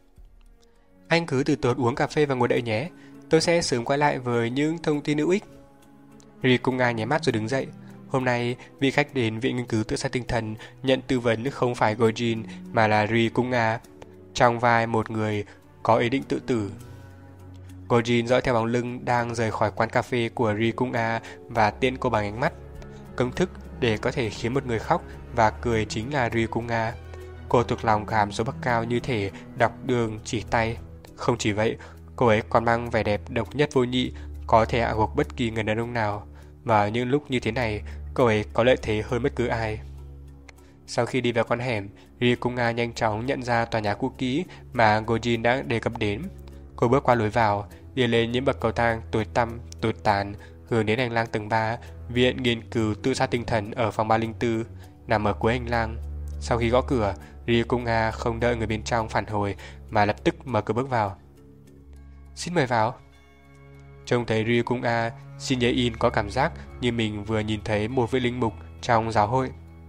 Anh cứ từ tốn uống cà phê và ngồi đợi nhé, tôi sẽ sớm quay lại với những thông tin hữu ích. Ryokunga nháy mắt rồi đứng dậy. Hôm nay, vị khách đến viện nghiên cứu tự sát tinh thần nhận tư vấn không phải Gojin mà là Ryokunga, trong vai một người có ý định tự tử. Gojin dõi theo bóng lưng đang rời khỏi quán cà phê của Ryokunga và tiễn cô bằng ánh mắt. Công thức để có thể khiến một người khóc và cười chính là Ryokunga. Cô thuộc lòng hàm số bậc cao như thể đọc đường chỉ tay. Không chỉ vậy, cô ấy còn mang vẻ đẹp độc nhất vô nhị, có thể hạ gục bất kỳ người đàn ông nào. Và những lúc như thế này, cô ấy có lợi thế hơn bất cứ ai. Sau khi đi vào con hẻm, Ryokunga nhanh chóng nhận ra tòa nhà cũ kỹ mà Gojin đã đề cập đến. Cô bước qua lối vào, đi lên những bậc cầu thang tối tăm, tối tàn, hướng đến hành lang tầng ba, viện nghiên cứu tự sát tinh thần ở phòng ba không bốn, nằm ở cuối hành lang. Sau khi gõ cửa, Ryokunga không đợi người bên trong phản hồi mà lập tức mở cửa bước vào. Xin mời vào. Trông thấy Ryokunga, Shin Ye-in có cảm giác như mình vừa nhìn thấy một vị linh mục trong giáo hội.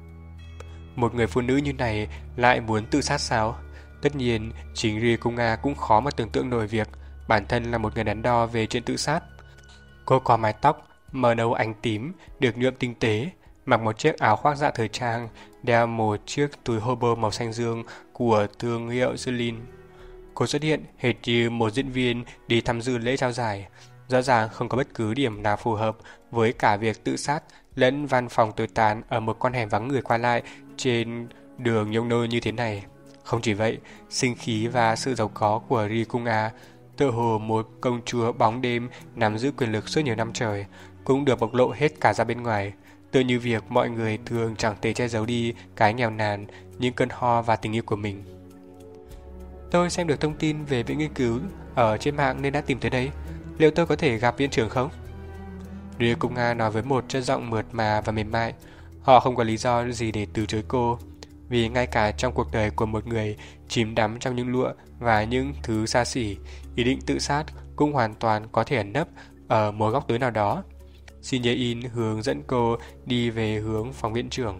Một người phụ nữ như này lại muốn tự sát sao? Tất nhiên, chính Ryokunga cũng khó mà tưởng tượng nổi việc bản thân là một người đắn đo về chuyện tự sát. Cô có mái tóc mờ nâu ánh tím được nhuộm tinh tế, mặc một chiếc áo khoác dạ thời trang, đeo một chiếc túi hobo màu xanh dương của thương hiệu Celine. Cô xuất hiện hệt như một diễn viên đi tham dự lễ trao giải, rõ ràng không có bất cứ điểm nào phù hợp với cả việc tự sát lẫn văn phòng tồi tàn ở một con hẻm vắng người qua lại trên đường Yongno như thế này. Không chỉ vậy, sinh khí và sự giàu có của Ryokunga, tựa hồ một công chúa bóng đêm nắm giữ quyền lực suốt nhiều năm trời, cũng được bộc lộ hết cả ra bên ngoài, tựa như việc mọi người thường chẳng thể che giấu đi cái nghèo nàn, những cơn ho và tình yêu của mình. Tôi xem được thông tin về viện nghiên cứu ở trên mạng nên đã tìm tới đây. Liệu tôi có thể gặp viện trưởng không? Ryokunga nói với một chất giọng mượt mà và mềm mại. Họ không có lý do gì để từ chối cô, vì ngay cả trong cuộc đời của một người chìm đắm trong những lụa và những thứ xa xỉ, ý định tự sát cũng hoàn toàn có thể ẩn nấp ở một góc tối nào đó. Shin Ye-in hướng dẫn cô đi về hướng phòng viện trưởng.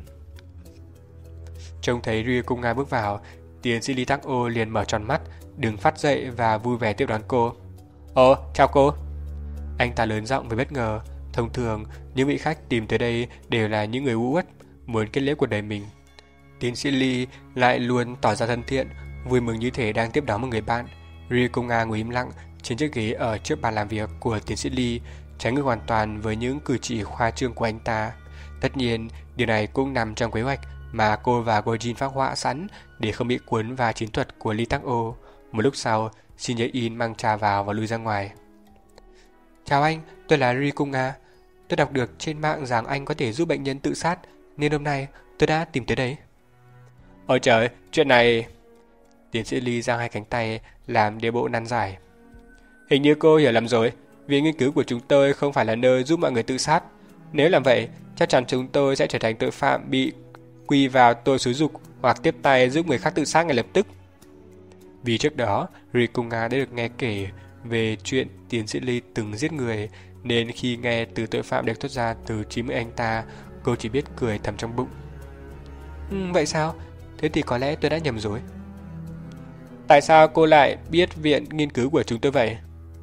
Trông thấy Ryokunga bước vào, tiến sĩ Lee Tak-o liền mở tròn mắt, đứng phát dậy và vui vẻ tiếp đón cô. Ồ, chào cô. Anh ta lớn giọng với bất ngờ. Thông thường, những vị khách tìm tới đây đều là những người u uất, muốn kết liễu cuộc đời mình. Tiến sĩ Lee lại luôn tỏ ra thân thiện, vui mừng như thể đang tiếp đón một người bạn. Ryokunga ngồi im lặng trên chiếc ghế ở trước bàn làm việc của tiến sĩ Lee, trái ngược hoàn toàn với những cử chỉ khoa trương của anh ta. Tất nhiên, điều này cũng nằm trong kế hoạch mà cô và Gojin phác họa sẵn để không bị cuốn vào chiến thuật của Lee Tak-o. Một lúc sau, Shin Ye-in mang trà vào và lui ra ngoài. Chào anh, tôi là Ryokunga. Tôi đọc được trên mạng rằng anh có thể giúp bệnh nhân tự sát, nên hôm nay tôi đã tìm tới đây. Ôi trời, chuyện này... Tiến sĩ Lee giang hai cánh tay, làm điệu bộ năn giải. Hình như cô hiểu lầm rồi. Viện nghiên cứu của chúng tôi không phải là nơi giúp mọi người tự sát. Nếu làm vậy, chắc chắn chúng tôi sẽ trở thành tội phạm bị quy vào tội xúi giục hoặc tiếp tay giúp người khác tự sát ngay lập tức. Vì trước đó, Ryokunga đã được nghe kể về chuyện tiến sĩ Lee từng giết người, nên khi nghe từ tội phạm được thốt ra từ chính miệng anh ta, cô chỉ biết cười thầm trong bụng. Ừ, vậy sao? Thế thì có lẽ tôi đã nhầm rồi. Tại sao cô lại biết viện nghiên cứu của chúng tôi vậy?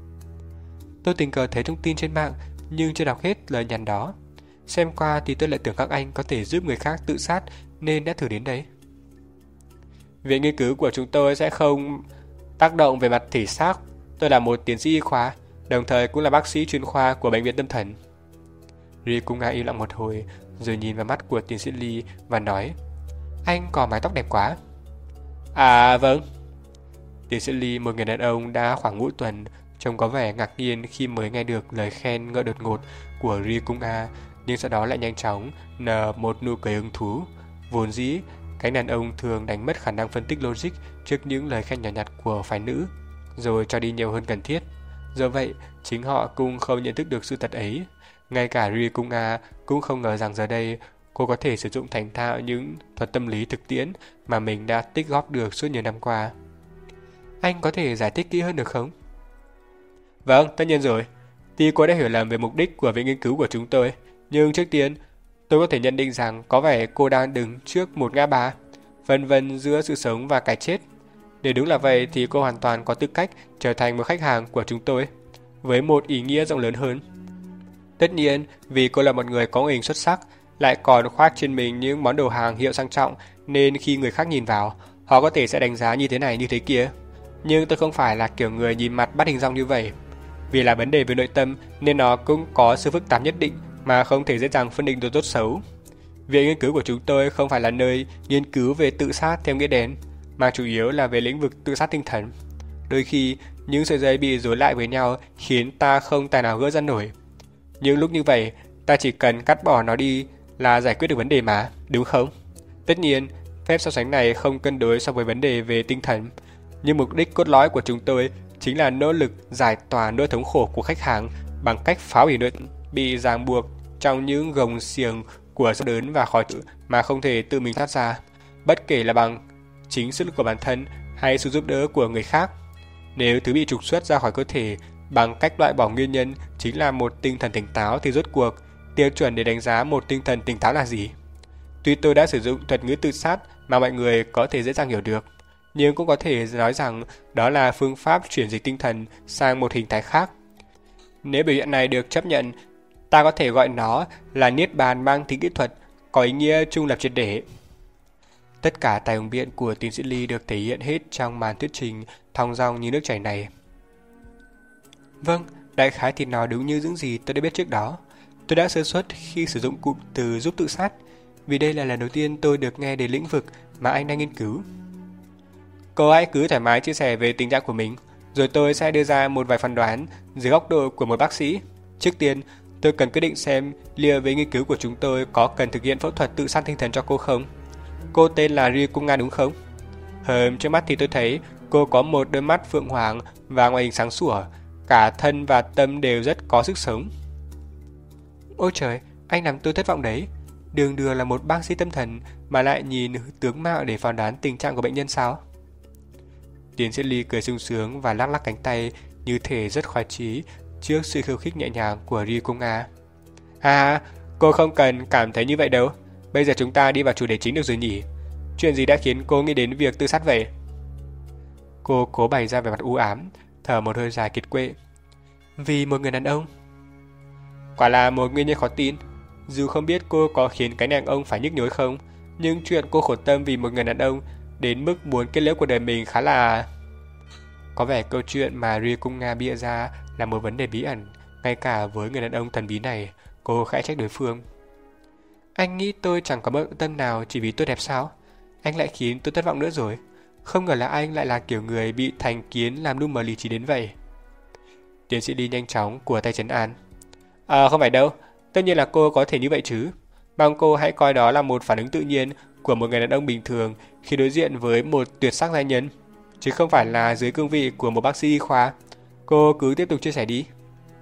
Tôi tình cờ thấy thông tin trên mạng nhưng chưa đọc hết lời nhắn đó. Xem qua thì tôi lại tưởng các anh có thể giúp người khác tự sát nên đã thử đến đây. Viện nghiên cứu của chúng tôi sẽ không tác động về mặt thể xác. Tôi là một tiến sĩ y khoa, đồng thời cũng là bác sĩ chuyên khoa của bệnh viện tâm thần. Ryokunga im lặng một hồi, rồi nhìn vào mắt của tiến sĩ Lee và nói: Anh có mái tóc đẹp quá. À vâng. Tiến sĩ Lee, một người đàn ông đã khoảng ngũ tuần, trông có vẻ ngạc nhiên khi mới nghe được lời khen ngợi đột ngột của Ryokunga, nhưng sau đó lại nhanh chóng nở một nụ cười hứng thú. Vốn dĩ, cánh đàn ông thường đánh mất khả năng phân tích logic trước những lời khen nhỏ nhặt của phái nữ, rồi cho đi nhiều hơn cần thiết. Do vậy, chính họ cũng không nhận thức được sự thật ấy. Ngay cả Ri Cung A cũng không ngờ rằng giờ đây cô có thể sử dụng thành thạo những thuật tâm lý thực tiễn mà mình đã tích góp được suốt nhiều năm qua. Anh có thể giải thích kỹ hơn được không? Vâng, tất nhiên rồi. Tuy cô đã hiểu lầm về mục đích của viện nghiên cứu của chúng tôi, nhưng trước tiên, tôi có thể nhận định rằng có vẻ cô đang đứng trước một ngã ba, vân vân giữa sự sống và cái chết. Để đúng là vậy thì cô hoàn toàn có tư cách trở thành một khách hàng của chúng tôi, với một ý nghĩa rộng lớn hơn. Tất nhiên, vì cô là một người có ngoại hình xuất sắc, lại còn khoác trên mình những món đồ hàng hiệu sang trọng, nên khi người khác nhìn vào, họ có thể sẽ đánh giá như thế này như thế kia. Nhưng tôi không phải là kiểu người nhìn mặt bắt hình dong như vậy. Vì là vấn đề về nội tâm nên nó cũng có sự phức tạp nhất định mà không thể dễ dàng phân định được tốt xấu. Viện nghiên cứu của chúng tôi không phải là nơi nghiên cứu về tự sát theo nghĩa đen, mà chủ yếu là về lĩnh vực tự sát tinh thần. Đôi khi, những sợi dây bị rối lại với nhau khiến ta không tài nào gỡ ra nổi. Nhưng lúc như vậy, ta chỉ cần cắt bỏ nó đi là giải quyết được vấn đề mà, đúng không? Tất nhiên, phép so sánh này không cân đối so với vấn đề về tinh thần, nhưng mục đích cốt lõi của chúng tôi chính là nỗ lực giải tỏa nỗi thống khổ của khách hàng bằng cách phá hủy nỗi bị ràng buộc trong những gồng xiềng của sự đớn và khó chịu mà không thể tự mình thoát ra, bất kể là bằng chính sức lực của bản thân hay sự giúp đỡ của người khác. Nếu thứ bị trục xuất ra khỏi cơ thể bằng cách loại bỏ nguyên nhân chính là một tinh thần tỉnh táo thì rốt cuộc tiêu chuẩn để đánh giá một tinh thần tỉnh táo là gì? Tuy tôi đã sử dụng thuật ngữ tự sát mà mọi người có thể dễ dàng hiểu được, nhưng cũng có thể nói rằng đó là phương pháp chuyển dịch tinh thần sang một hình thái khác. Nếu biểu hiện này được chấp nhận, ta có thể gọi nó là niết bàn mang tính kỹ thuật, có ý nghĩa trung lập triệt để. Tất cả tài hùng biện của tiến sĩ Lee được thể hiện hết trong màn thuyết trình thong dong như nước chảy này. Vâng, đại khái thì nó đúng như những gì tôi đã biết trước đó. Tôi đã sơ suất khi sử dụng cụm từ giúp tự sát, vì đây là lần đầu tiên tôi được nghe đến lĩnh vực mà anh đang nghiên cứu. Cô hãy cứ thoải mái chia sẻ về tình trạng của mình, rồi tôi sẽ đưa ra một vài phán đoán dưới góc độ của một bác sĩ. Trước tiên, tôi cần quyết định xem liệu với nghiên cứu của chúng tôi có cần thực hiện phẫu thuật tự sát tinh thần cho cô không. Cô tên là Ri Cung Nga đúng không? Hờm, trước mắt thì tôi thấy cô có một đôi mắt phượng hoàng và ngoại hình sáng sủa, cả thân và tâm đều rất có sức sống. Ôi trời, anh làm tôi thất vọng đấy. Đường đường là một bác sĩ tâm thần mà lại nhìn tướng mạo để phán đoán tình trạng của bệnh nhân sao? Tiến sĩ Lee cười sung sướng và lắc lắc cánh tay như thể rất khoái chí trước sự khiêu khích nhẹ nhàng của Ri Cung Nga. À, cô không cần cảm thấy như vậy đâu. Bây giờ chúng ta đi vào chủ đề chính được rồi nhỉ? Chuyện gì đã khiến cô nghĩ đến việc tự sát vậy? Cô cố bày ra vẻ mặt u ám, thở một hơi dài kiệt quệ. Vì một người đàn ông. Quả là một nguyên nhân khó tin. Dù không biết cô có khiến cái đàn ông phải nhức nhối không, nhưng chuyện cô khổ tâm vì một người đàn ông đến mức muốn kết liễu cuộc đời mình khá là... Có vẻ câu chuyện mà Ri Cung Nga bịa ra là một vấn đề bí ẩn, ngay cả với người đàn ông thần bí này. Cô khẽ trách đối phương. Anh nghĩ tôi chẳng có bận tâm nào chỉ vì tôi đẹp sao? Anh lại khiến tôi thất vọng nữa rồi. Không ngờ là anh lại là kiểu người bị thành kiến làm lu mờ lý trí đến vậy. Tiến sĩ Lee nhanh chóng của tay trấn an. À không phải đâu, tất nhiên là cô có thể như vậy chứ. Mong cô hãy coi đó là một phản ứng tự nhiên của một người đàn ông bình thường khi đối diện với một tuyệt sắc giai nhân, chứ không phải là dưới cương vị của một bác sĩ y khoa. Cô cứ tiếp tục chia sẻ đi.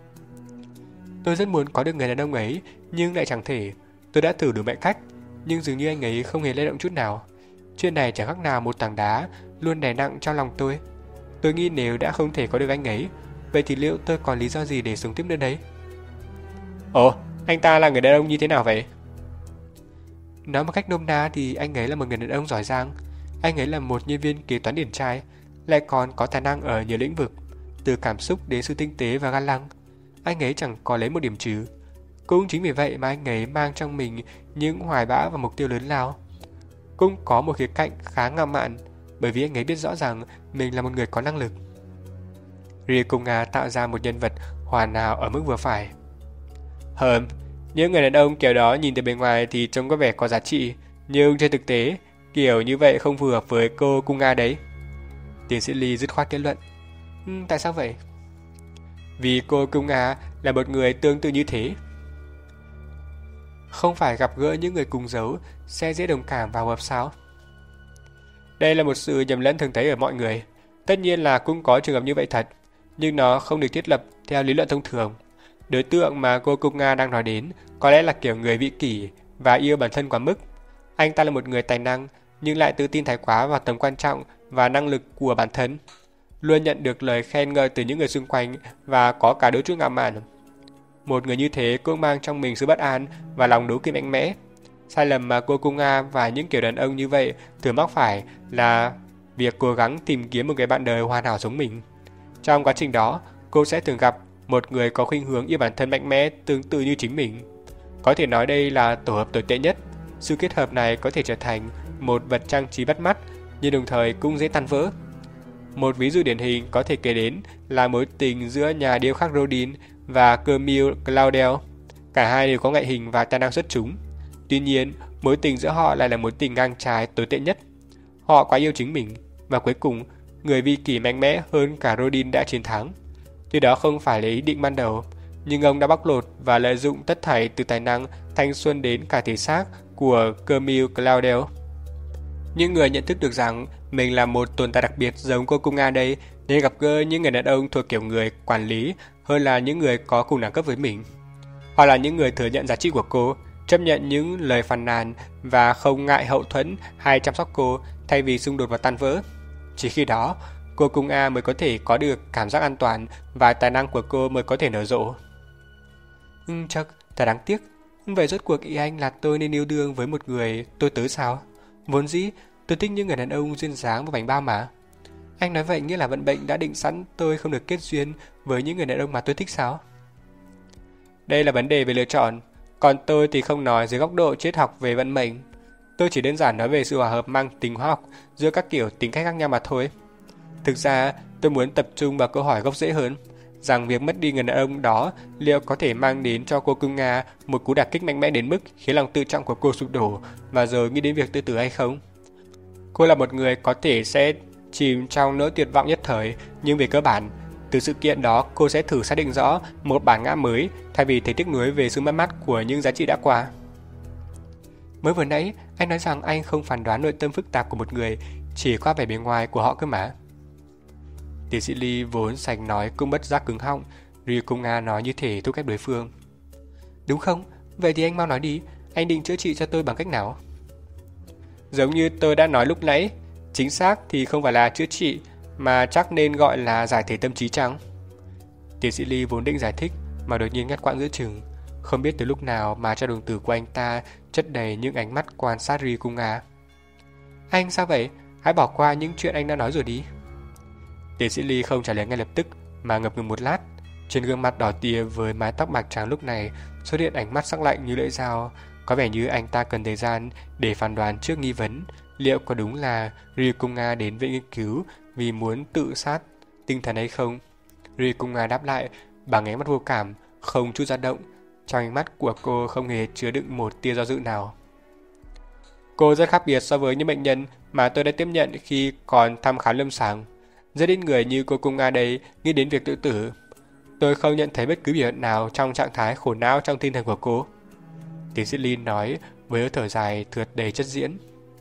Tôi rất muốn có được người đàn ông ấy, nhưng lại chẳng thể. Tôi đã thử đủ mọi cách, nhưng dường như anh ấy không hề lay động chút nào. Chuyện này chẳng khác nào một tảng đá luôn đè nặng trong lòng tôi. Tôi nghĩ nếu đã không thể có được anh ấy, vậy thì liệu tôi còn lý do gì để sống tiếp nữa đấy? Ồ, anh ta là người đàn ông như thế nào vậy? Nói một cách nôm na thì anh ấy là một người đàn ông giỏi giang. Anh ấy là một nhân viên kế toán điển trai, lại còn có tài năng ở nhiều lĩnh vực, từ cảm xúc đến sự tinh tế và ga lăng. Anh ấy chẳng có lấy một điểm trừ. Cũng chính vì vậy mà anh ấy mang trong mình những hoài bão và mục tiêu lớn lao. Cũng có một khía cạnh khá ngạo mạn, bởi vì anh ấy biết rõ rằng mình là một người có năng lực. Ri Cung Nga tạo ra một nhân vật hoàn hảo ở mức vừa phải. Hờm, những người đàn ông kiểu đó nhìn từ bên ngoài thì trông có vẻ có giá trị, nhưng trên thực tế, kiểu như vậy không phù hợp với cô Cung Nga đấy. Tiến sĩ Lee dứt khoát kết luận. Ừ, tại sao vậy? Vì cô Cung Nga là một người tương tự như thế. Không phải gặp gỡ những người cùng dấu sẽ dễ đồng cảm và hợp sao? Đây là một sự nhầm lẫn thường thấy ở mọi người. Tất nhiên là cũng có trường hợp như vậy thật, nhưng nó không được thiết lập theo lý luận thông thường. Đối tượng mà cô Cung Nga đang nói đến có lẽ là kiểu người vị kỷ và yêu bản thân quá mức. Anh ta là một người tài năng nhưng lại tự tin thái quá vào tầm quan trọng và năng lực của bản thân, luôn nhận được lời khen ngợi từ những người xung quanh và có cả đôi chút ngạo mạn. Một người như thế cũng mang trong mình sự bất an và lòng đố kỵ mạnh mẽ. Sai lầm mà cô Cung Nga và những kiểu đàn ông như vậy thường mắc phải là việc cố gắng tìm kiếm một người bạn đời hoàn hảo giống mình. Trong quá trình đó, cô sẽ thường gặp một người có khuynh hướng yêu bản thân mạnh mẽ tương tự như chính mình. Có thể nói đây là tổ hợp tồi tệ nhất. Sự kết hợp này có thể trở thành một vật trang trí bắt mắt, nhưng đồng thời cũng dễ tan vỡ. Một ví dụ điển hình có thể kể đến là mối tình giữa nhà điêu khắc Rodin và Camille Claudel. Cả hai đều có ngoại hình và tài năng xuất chúng. Tuy nhiên, mối tình giữa họ lại là mối tình ngang trái tồi tệ nhất. Họ quá yêu chính mình, và cuối cùng, người vi kỷ mạnh mẽ hơn cả Rodin đã chiến thắng. Tuy đó không phải là ý định ban đầu, nhưng ông đã bóc lột và lợi dụng tất thảy từ tài năng, thanh xuân đến cả thể xác của Camille Claudel. Những người nhận thức được rằng mình là một tồn tại đặc biệt giống cô Cung Nga đây nên gặp gỡ những người đàn ông thuộc kiểu người quản lý hơn là những người có cùng đẳng cấp với mình. Hoặc là những người thừa nhận giá trị của cô, chấp nhận những lời phàn nàn và không ngại hậu thuẫn hay chăm sóc cô thay vì xung đột và tan vỡ. Chỉ khi đó, cô Cung Nga mới có thể có được cảm giác an toàn và tài năng của cô mới có thể nở rộ. Ừ, chắc, thật đáng tiếc. Vậy rốt cuộc ý anh là tôi nên yêu đương với một người tôi tớ sao? Vốn dĩ, tôi thích những người đàn ông duyên dáng và bảnh bao mà. Anh nói vậy nghĩa là vận mệnh đã định sẵn tôi không được kết duyên với những người đàn ông mà tôi thích sao? Đây là vấn đề về lựa chọn, còn tôi thì không nói dưới góc độ triết học về vận mệnh. Tôi chỉ đơn giản nói về sự hòa hợp mang tính hóa học giữa các kiểu tính cách khác nhau mà thôi. Thực ra, tôi muốn tập trung vào câu hỏi gốc rễ hơn, rằng việc mất đi người đàn ông đó liệu có thể mang đến cho cô Cung Nga một cú đả kích mạnh mẽ đến mức khiến lòng tự trọng của cô sụp đổ và rồi nghĩ đến việc tự tử hay không? Cô là một người có thể sẽ chìm trong nỗi tuyệt vọng nhất thời, nhưng về cơ bản, từ sự kiện đó cô sẽ thử xác định rõ một bản ngã mới thay vì thấy tiếc nuối về sự mất mát của những giá trị đã qua. Mới vừa nãy, anh nói rằng anh không phán đoán nội tâm phức tạp của một người chỉ qua vẻ bề ngoài của họ cơ mà. Tiến sĩ Lee vốn sành nói cũng bất giác cứng họng, Ria Cung Nga nói như thể thúc ép đối phương. Đúng không? Vậy thì anh mau nói đi, anh định chữa trị cho tôi bằng cách nào? Giống như tôi đã nói lúc nãy, chính xác thì không phải là chữa trị, mà chắc nên gọi là giải thể tâm trí chăng? Tiến sĩ Lee vốn định giải thích, mà đột nhiên ngắt quãng giữa chừng. Không biết từ lúc nào mà trong đồng tử của anh ta chất đầy những ánh mắt quan sát Ria Cung Nga. Anh sao vậy? Hãy bỏ qua những chuyện anh đã nói rồi đi. Tiến sĩ Lee không trả lời ngay lập tức mà ngập ngừng một lát. Trên gương mặt đỏ tía với mái tóc bạc trắng lúc này xuất hiện ánh mắt sắc lạnh như lưỡi dao. Có vẻ như anh ta cần thời gian để phán đoán trước nghi vấn liệu có đúng là Ria Cung Nga đến viện nghiên cứu vì muốn tự sát tinh thần hay không. Ria Cung Nga đáp lại bằng ánh mắt vô cảm, không chút dao động. Trong ánh mắt của cô không hề chứa đựng một tia do dự nào. Cô rất khác biệt so với những bệnh nhân mà tôi đã tiếp nhận khi còn thăm khám lâm sàng. Rất ít người như cô Cung Nga đây nghĩ đến việc tự tử. Tôi không nhận thấy bất cứ biểu hiện nào trong trạng thái khổ não trong tinh thần của cô. Tiến sĩ Lee nói với hơi thở dài thượt đầy chất diễn.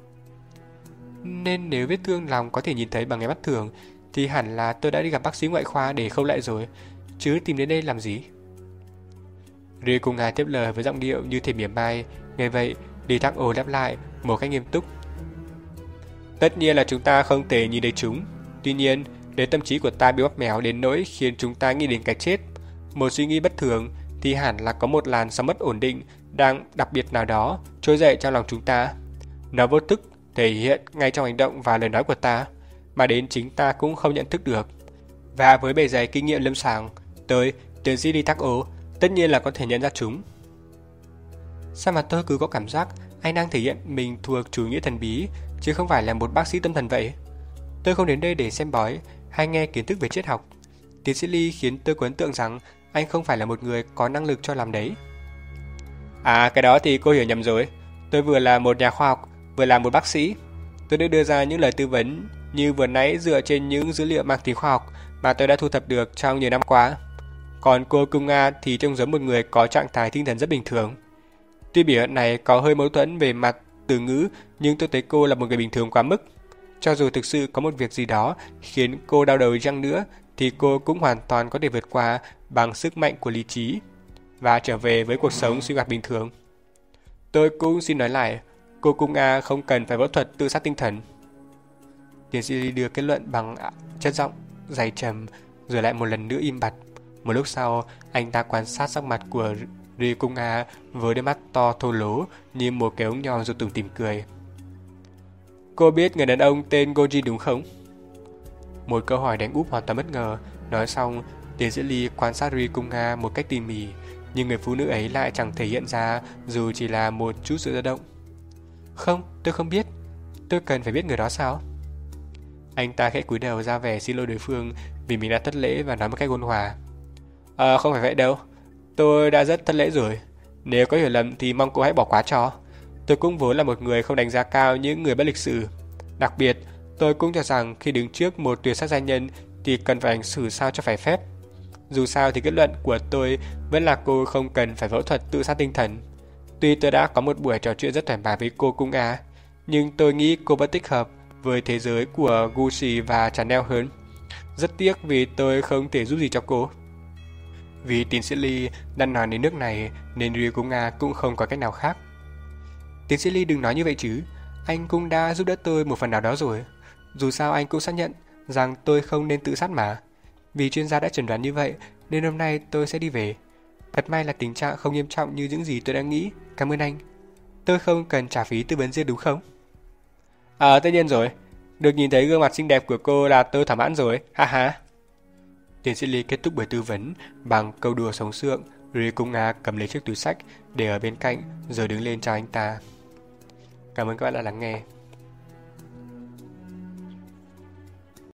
Nên nếu vết thương lòng có thể nhìn thấy bằng cái mắt thường thì hẳn là tôi đã đi gặp bác sĩ ngoại khoa để khâu lại rồi, chứ tìm đến đây làm gì? Ria Cung Nga tiếp lời với giọng điệu như thể mỉa mai. Nghe vậy, Lee Thác Ô đáp lại một cách nghiêm túc. Tất nhiên là chúng ta không thể nhìn thấy chúng. Tuy nhiên, nếu tâm trí của ta bị bóp méo đến nỗi khiến chúng ta nghĩ đến cái chết, một suy nghĩ bất thường, thì hẳn là có một làn sóng mất ổn định đang đặc biệt nào đó trỗi dậy trong lòng chúng ta. Nó vô thức thể hiện ngay trong hành động và lời nói của ta, mà đến chính ta cũng không nhận thức được. Và với bề dày kinh nghiệm lâm sàng, tôi, tiến sĩ Lee Thác Ô, tất nhiên là có thể nhận ra chúng. Sao mà tôi cứ có cảm giác anh đang thể hiện mình thuộc chủ nghĩa thần bí, chứ không phải là một bác sĩ tâm thần vậy? Tôi không đến đây để xem bói hay nghe kiến thức về triết học. Tiến sĩ Lee khiến tôi có ấn tượng rằng anh không phải là một người có năng lực cho làm đấy. À, cái đó thì cô hiểu nhầm rồi. Tôi vừa là một nhà khoa học, vừa là một bác sĩ. Tôi đã đưa ra những lời tư vấn như vừa nãy dựa trên những dữ liệu mang tính khoa học mà tôi đã thu thập được trong nhiều năm qua. Còn cô Cung Nga thì trông giống một người có trạng thái tinh thần rất bình thường. Tuy biểu hiện này có hơi mâu thuẫn về mặt từ ngữ, nhưng tôi thấy cô là một người bình thường quá mức. Cho dù thực sự có một việc gì đó khiến cô đau đầu chăng nữa, thì cô cũng hoàn toàn có thể vượt qua bằng sức mạnh của lý trí và trở về với cuộc sống sinh hoạt bình thường. Tôi cũng xin nói lại, cô Cung A không cần phải phẫu thuật tự sát tinh thần. Tiến sĩ Lee đưa kết luận bằng chất giọng dày trầm, rồi lại một lần nữa im bặt. Một lúc sau, anh ta quan sát sắc mặt của Ri Cung A với đôi mắt to thô lố như một cái ống nhòm rồi tủm tỉm cười. Cô biết người đàn ông tên Goji đúng không? Một câu hỏi đánh úp hoàn toàn bất ngờ. Nói xong, tiến sĩ Lee quan sát Ri Cung A một cách tỉ mỉ, nhưng người phụ nữ ấy lại chẳng thể hiện ra dù chỉ là một chút sự dao động. Không, tôi không biết. Tôi cần phải biết người đó sao? Anh ta khẽ cúi đầu ra vẻ xin lỗi đối phương vì mình đã thất lễ và nói một cách ôn hòa. À, không phải vậy đâu. Tôi đã rất thất lễ rồi. Nếu có hiểu lầm thì mong cô hãy bỏ qua cho. Tôi cũng vốn là một người không đánh giá cao những người bất lịch sự. Đặc biệt, tôi cũng cho rằng khi đứng trước một tuyệt sắc gia nhân thì cần phải hành xử sao cho phải phép. Dù sao thì kết luận của tôi vẫn là cô không cần phải phẫu thuật tự sát tinh thần. Tuy tôi đã có một buổi trò chuyện rất thoải mái với cô Cung A, nhưng tôi nghĩ cô vẫn thích hợp với thế giới của Gucci và Chanel hơn. Rất tiếc vì tôi không thể giúp gì cho cô. Vì tiến sĩ Lee đang nói đến nước này nên Ri Cung A cũng không có cách nào khác. Tiến sĩ Lee đừng nói như vậy chứ. Anh cũng đã giúp đỡ tôi một phần nào đó rồi. Dù sao anh cũng xác nhận rằng tôi không nên tự sát mà. Vì chuyên gia đã chẩn đoán như vậy nên hôm nay tôi sẽ đi về. Thật may là tình trạng không nghiêm trọng như những gì tôi đã nghĩ. Cảm ơn anh. Tôi không cần trả phí tư vấn riêng đúng không? À tất nhiên rồi. Được nhìn thấy gương mặt xinh đẹp của cô là tôi thỏa mãn rồi. Ha ha. Tiến sĩ Lee kết thúc buổi tư vấn bằng câu đùa sống sượng. Ri Cung A cầm lấy chiếc túi xách để ở bên cạnh rồi đứng lên chào anh ta. Cảm ơn các bạn đã lắng nghe.